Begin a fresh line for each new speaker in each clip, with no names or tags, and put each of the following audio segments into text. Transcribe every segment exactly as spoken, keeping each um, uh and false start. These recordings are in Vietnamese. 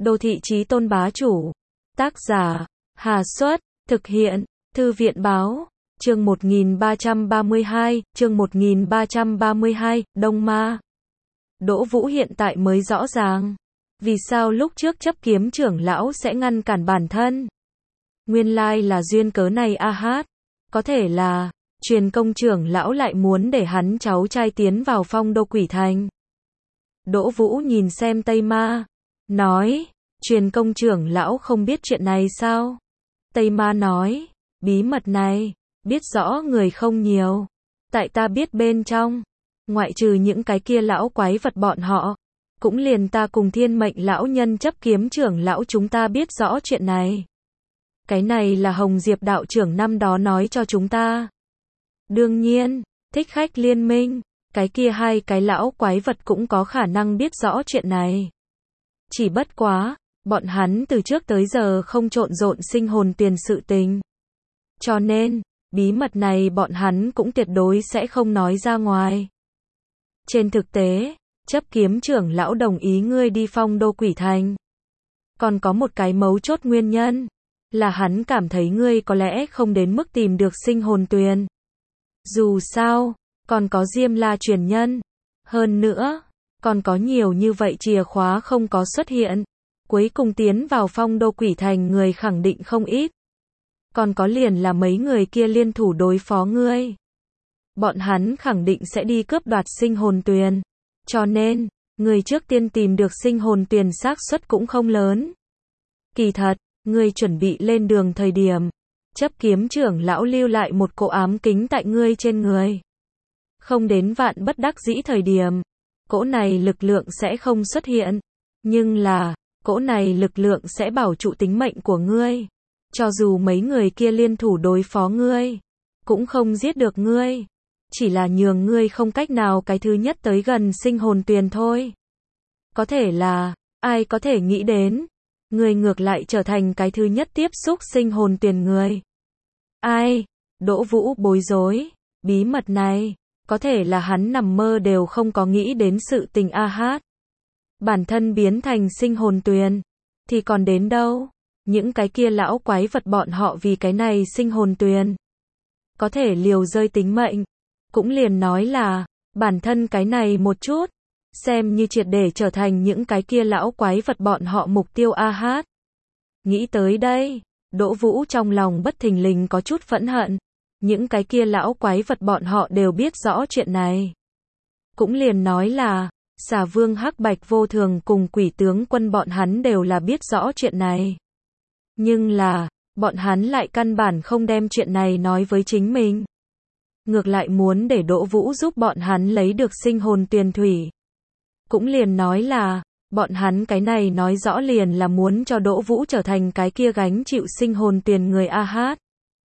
Đô thị chí tôn bá chủ. Tác giả, Hà Xuất, thực hiện, Thư viện báo, chương một nghìn ba trăm ba mươi hai, chương một nghìn ba trăm ba mươi hai, Đông Ma. Đỗ Vũ hiện tại mới rõ ràng. Vì sao lúc trước chấp kiếm trưởng lão sẽ ngăn cản bản thân? Nguyên lai là duyên cớ này a hát. Có thể là, truyền công trưởng lão lại muốn để hắn cháu trai tiến vào phong đô quỷ thành. Đỗ Vũ nhìn xem Tây Ma, nói, truyền công trưởng lão không biết chuyện này sao? Tây Ma nói, bí mật này, biết rõ người không nhiều. Tại ta biết bên trong, ngoại trừ những cái kia lão quái vật bọn họ, cũng liền ta cùng thiên mệnh lão nhân chấp kiếm trưởng lão chúng ta biết rõ chuyện này. Cái này là Hồng Diệp đạo trưởng năm đó nói cho chúng ta. Đương nhiên, thích khách liên minh, cái kia hai cái lão quái vật cũng có khả năng biết rõ chuyện này. Chỉ bất quá, bọn hắn từ trước tới giờ không trộn rộn sinh hồn tiền sự tình. Cho nên, bí mật này bọn hắn cũng tuyệt đối sẽ không nói ra ngoài. Trên thực tế, chấp kiếm trưởng lão đồng ý ngươi đi phong đô quỷ thành. Còn có một cái mấu chốt nguyên nhân, là hắn cảm thấy ngươi có lẽ không đến mức tìm được sinh hồn tuyền. Dù sao, còn có Diêm La truyền nhân. Hơn nữa, còn có nhiều như vậy chìa khóa không có xuất hiện. Cuối cùng tiến vào phong đô quỷ thành người khẳng định không ít. Còn có liền là mấy người kia liên thủ đối phó ngươi. Bọn hắn khẳng định sẽ đi cướp đoạt sinh hồn tuyền. Cho nên, người trước tiên tìm được sinh hồn tuyền xác suất cũng không lớn. Kỳ thật, ngươi chuẩn bị lên đường thời điểm, chấp kiếm trưởng lão lưu lại một cỗ ám kính tại ngươi trên người. Không đến vạn bất đắc dĩ thời điểm, cỗ này lực lượng sẽ không xuất hiện. Nhưng là, cỗ này lực lượng sẽ bảo trụ tính mệnh của ngươi. Cho dù mấy người kia liên thủ đối phó ngươi, cũng không giết được ngươi. Chỉ là nhường ngươi không cách nào cái thứ nhất tới gần sinh hồn tuyền thôi. Có thể là, ai có thể nghĩ đến, ngươi ngược lại trở thành cái thứ nhất tiếp xúc sinh hồn tuyền người. Ai? Đỗ Vũ bối rối, bí mật này, có thể là hắn nằm mơ đều không có nghĩ đến sự tình a hát. Bản thân biến thành sinh hồn tuyền, thì còn đến đâu? Những cái kia lão quái vật bọn họ vì cái này sinh hồn tuyền, có thể liều rơi tính mệnh. Cũng liền nói là, bản thân cái này một chút, xem như triệt để trở thành những cái kia lão quái vật bọn họ mục tiêu a hát. Nghĩ tới đây, Đỗ Vũ trong lòng bất thình lình có chút phẫn hận. Những cái kia lão quái vật bọn họ đều biết rõ chuyện này. Cũng liền nói là, Xà Vương Hắc Bạch Vô Thường cùng Quỷ Tướng Quân bọn hắn đều là biết rõ chuyện này. Nhưng là, bọn hắn lại căn bản không đem chuyện này nói với chính mình. Ngược lại muốn để Đỗ Vũ giúp bọn hắn lấy được sinh hồn tuyền thủy. Cũng liền nói là, bọn hắn cái này nói rõ liền là muốn cho Đỗ Vũ trở thành cái kia gánh chịu sinh hồn tuyền người a hát.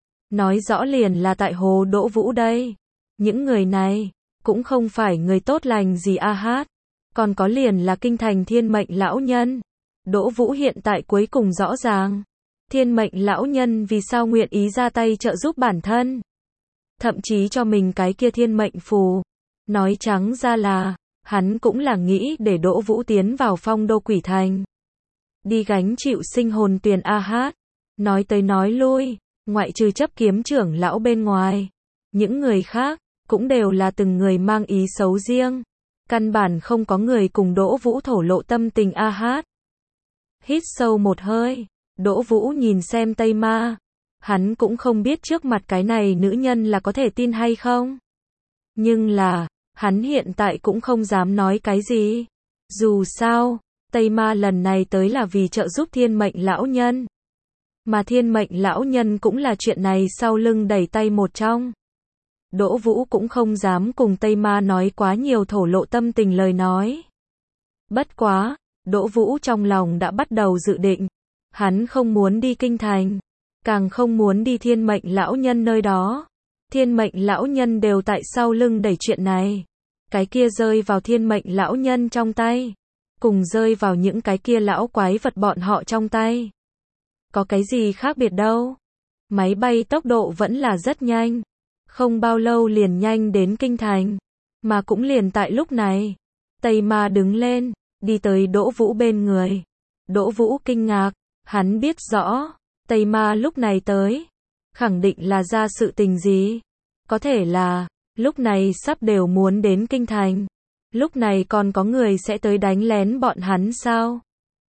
Nói rõ liền là tại hồ Đỗ Vũ đây. Những người này, cũng không phải người tốt lành gì a hát. Còn có liền là kinh thành thiên mệnh lão nhân. Đỗ Vũ hiện tại cuối cùng rõ ràng. Thiên mệnh lão nhân vì sao nguyện ý ra tay trợ giúp bản thân. Thậm chí cho mình cái kia thiên mệnh phù. Nói trắng ra là, hắn cũng là nghĩ để Đỗ Vũ tiến vào phong đô quỷ thành. Đi gánh chịu sinh hồn tuyền a hát. Nói tới nói lui, ngoại trừ chấp kiếm trưởng lão bên ngoài. Những người khác, cũng đều là từng người mang ý xấu riêng. Căn bản không có người cùng Đỗ Vũ thổ lộ tâm tình a hát. Hít sâu một hơi, Đỗ Vũ nhìn xem Tây Ma. Hắn cũng không biết trước mặt cái này nữ nhân là có thể tin hay không. Nhưng là, hắn hiện tại cũng không dám nói cái gì. Dù sao, Tây Ma lần này tới là vì trợ giúp thiên mệnh lão nhân. Mà thiên mệnh lão nhân cũng là chuyện này sau lưng đẩy tay một trong. Đỗ Vũ cũng không dám cùng Tây Ma nói quá nhiều thổ lộ tâm tình lời nói. Bất quá, Đỗ Vũ trong lòng đã bắt đầu dự định. Hắn không muốn đi kinh thành. Càng không muốn đi thiên mệnh lão nhân nơi đó. Thiên mệnh lão nhân đều tại sau lưng đẩy chuyện này. Cái kia rơi vào thiên mệnh lão nhân trong tay. Cùng rơi vào những cái kia lão quái vật bọn họ trong tay. Có cái gì khác biệt đâu. Máy bay tốc độ vẫn là rất nhanh. Không bao lâu liền nhanh đến kinh thành. Mà cũng liền tại lúc này. Tây Ma đứng lên, đi tới Đỗ Vũ bên người. Đỗ Vũ kinh ngạc, hắn biết rõ, Tây Ma lúc này tới, khẳng định là ra sự tình gì. Có thể là, lúc này sắp đều muốn đến kinh thành. Lúc này còn có người sẽ tới đánh lén bọn hắn sao?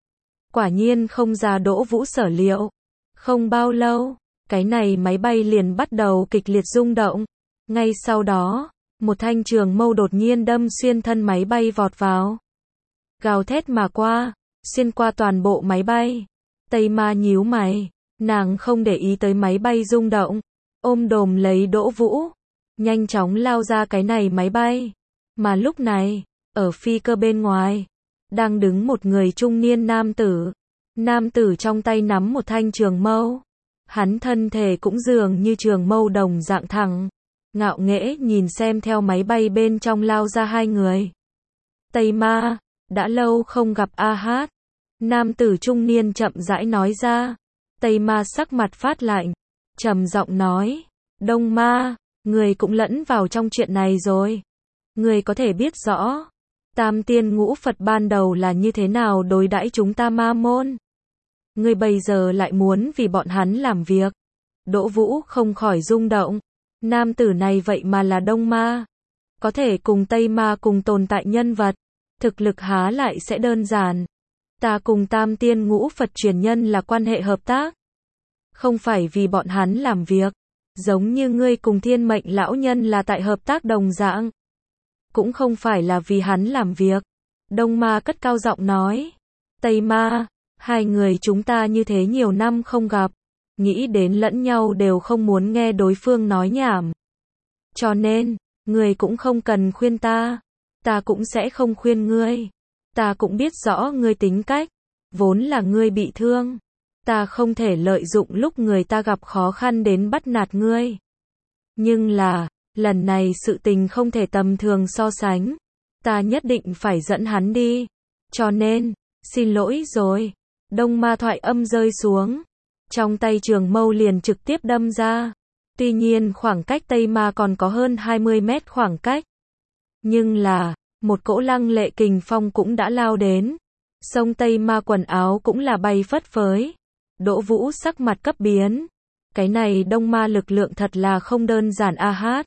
Quả nhiên không ra Đỗ Vũ sở liệu. Không bao lâu, cái này máy bay liền bắt đầu kịch liệt rung động. Ngay sau đó, một thanh trường mâu đột nhiên đâm xuyên thân máy bay vọt vào. Gào thét mà qua, xuyên qua toàn bộ máy bay. Tây Ma nhíu mày, nàng không để ý tới máy bay rung động, ôm đồm lấy Đỗ Vũ, nhanh chóng lao ra cái này máy bay. Mà lúc này, ở phi cơ bên ngoài, đang đứng một người trung niên nam tử. Nam tử trong tay nắm một thanh trường mâu. Hắn thân thể cũng dường như trường mâu đồng dạng thẳng, ngạo nghễ nhìn xem theo máy bay bên trong lao ra hai người. Tây Ma, đã lâu không gặp a hát. Nam tử trung niên chậm rãi nói ra. Tây Ma sắc mặt phát lạnh, trầm giọng nói, Đông Ma, người cũng lẫn vào trong chuyện này rồi. Người có thể biết rõ, Tam Tiên Ngũ Phật ban đầu là như thế nào đối đãi chúng ta ma môn. Người bây giờ lại muốn vì bọn hắn làm việc. Đỗ Vũ không khỏi rung động. Nam tử này vậy mà là Đông Ma. Có thể cùng Tây Ma cùng tồn tại nhân vật. Thực lực há lại sẽ đơn giản. Ta cùng Tam Tiên Ngũ Phật truyền nhân là quan hệ hợp tác. Không phải vì bọn hắn làm việc. Giống như ngươi cùng Thiên Mệnh lão nhân là tại hợp tác đồng dạng. Cũng không phải là vì hắn làm việc. Đông Ma cất cao giọng nói. Tây Ma, hai người chúng ta như thế nhiều năm không gặp. Nghĩ đến lẫn nhau đều không muốn nghe đối phương nói nhảm. Cho nên, ngươi cũng không cần khuyên ta. Ta cũng sẽ không khuyên ngươi. Ta cũng biết rõ ngươi tính cách. Vốn là ngươi bị thương. Ta không thể lợi dụng lúc người ta gặp khó khăn đến bắt nạt ngươi. Nhưng là, lần này sự tình không thể tầm thường so sánh. Ta nhất định phải dẫn hắn đi. Cho nên, xin lỗi rồi. Đông Ma thoại âm rơi xuống. Trong tay trường mâu liền trực tiếp đâm ra. Tuy nhiên khoảng cách Tây Ma còn có hơn hai mươi mét khoảng cách. Nhưng là, một cỗ lăng lệ kình phong cũng đã lao đến. Sông Tây Ma quần áo cũng là bay phất phới. Đỗ Vũ sắc mặt cấp biến. Cái này Đông Ma lực lượng thật là không đơn giản a hát.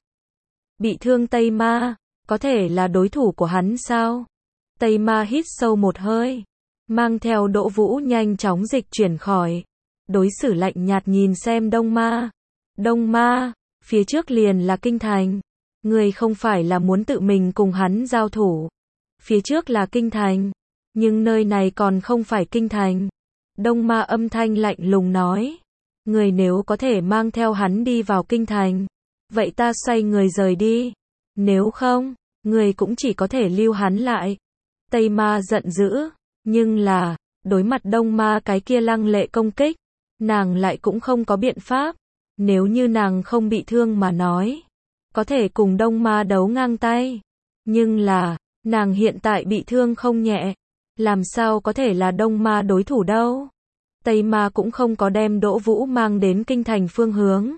Bị thương Tây Ma, có thể là đối thủ của hắn sao? Tây Ma hít sâu một hơi, mang theo Đỗ Vũ nhanh chóng dịch chuyển khỏi. Đối xử lạnh nhạt nhìn xem Đông Ma. Đông Ma, phía trước liền là kinh thành. Người không phải là muốn tự mình cùng hắn giao thủ. Phía trước là kinh thành. Nhưng nơi này còn không phải kinh thành. Đông Ma âm thanh lạnh lùng nói. Người nếu có thể mang theo hắn đi vào kinh thành. Vậy ta xoay người rời đi. Nếu không, người cũng chỉ có thể lưu hắn lại. Tây Ma giận dữ. Nhưng là, đối mặt Đông Ma cái kia lăng lệ công kích. Nàng lại cũng không có biện pháp. Nếu như nàng không bị thương mà nói. Có thể cùng Đông Ma đấu ngang tay. Nhưng là, nàng hiện tại bị thương không nhẹ. Làm sao có thể là Đông Ma đối thủ đâu. Tây Ma cũng không có đem Đỗ Vũ mang đến kinh thành phương hướng.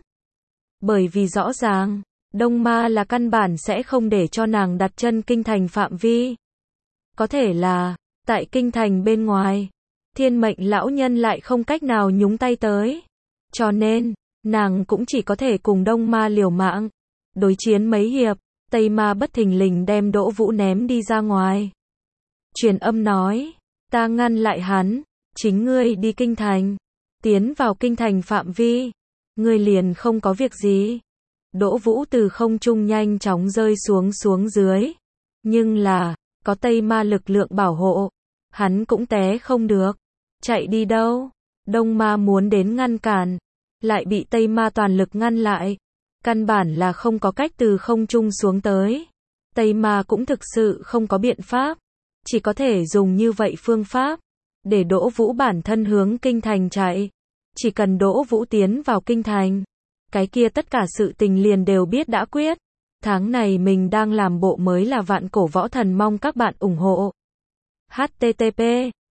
Bởi vì rõ ràng, Đông Ma là căn bản sẽ không để cho nàng đặt chân kinh thành phạm vi. Có thể là, tại kinh thành bên ngoài, Thiên Mệnh lão nhân lại không cách nào nhúng tay tới. Cho nên, nàng cũng chỉ có thể cùng Đông Ma liều mạng. Đối chiến mấy hiệp, Tây Ma bất thình lình đem Đỗ Vũ ném đi ra ngoài. Truyền âm nói, ta ngăn lại hắn, chính ngươi đi kinh thành, tiến vào kinh thành phạm vi, ngươi liền không có việc gì. Đỗ Vũ từ không trung nhanh chóng rơi xuống xuống dưới, nhưng là, có Tây Ma lực lượng bảo hộ, hắn cũng té không được. Chạy đi đâu? Đông Ma muốn đến ngăn cản, lại bị Tây Ma toàn lực ngăn lại. Căn bản là không có cách từ không trung xuống tới. Tây Ma cũng thực sự không có biện pháp. Chỉ có thể dùng như vậy phương pháp. Để Đỗ Vũ bản thân hướng kinh thành chạy. Chỉ cần Đỗ Vũ tiến vào kinh thành. Cái kia tất cả sự tình liền đều biết đã quyết. Tháng này mình đang làm bộ mới là Vạn Cổ Võ Thần, mong các bạn ủng hộ. H T T P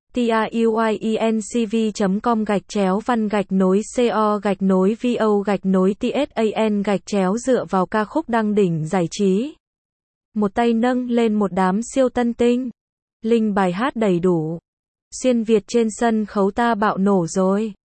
TIUIENCV chấm com gạch chéo văn gạch nối CO gạch nối VO gạch nối TSAN gạch chéo dựa vào ca khúc đăng đỉnh giải trí. Một tay nâng lên một đám siêu tân tinh. Link bài hát đầy đủ. Xuyên Việt trên sân khấu ta bạo nổ rồi.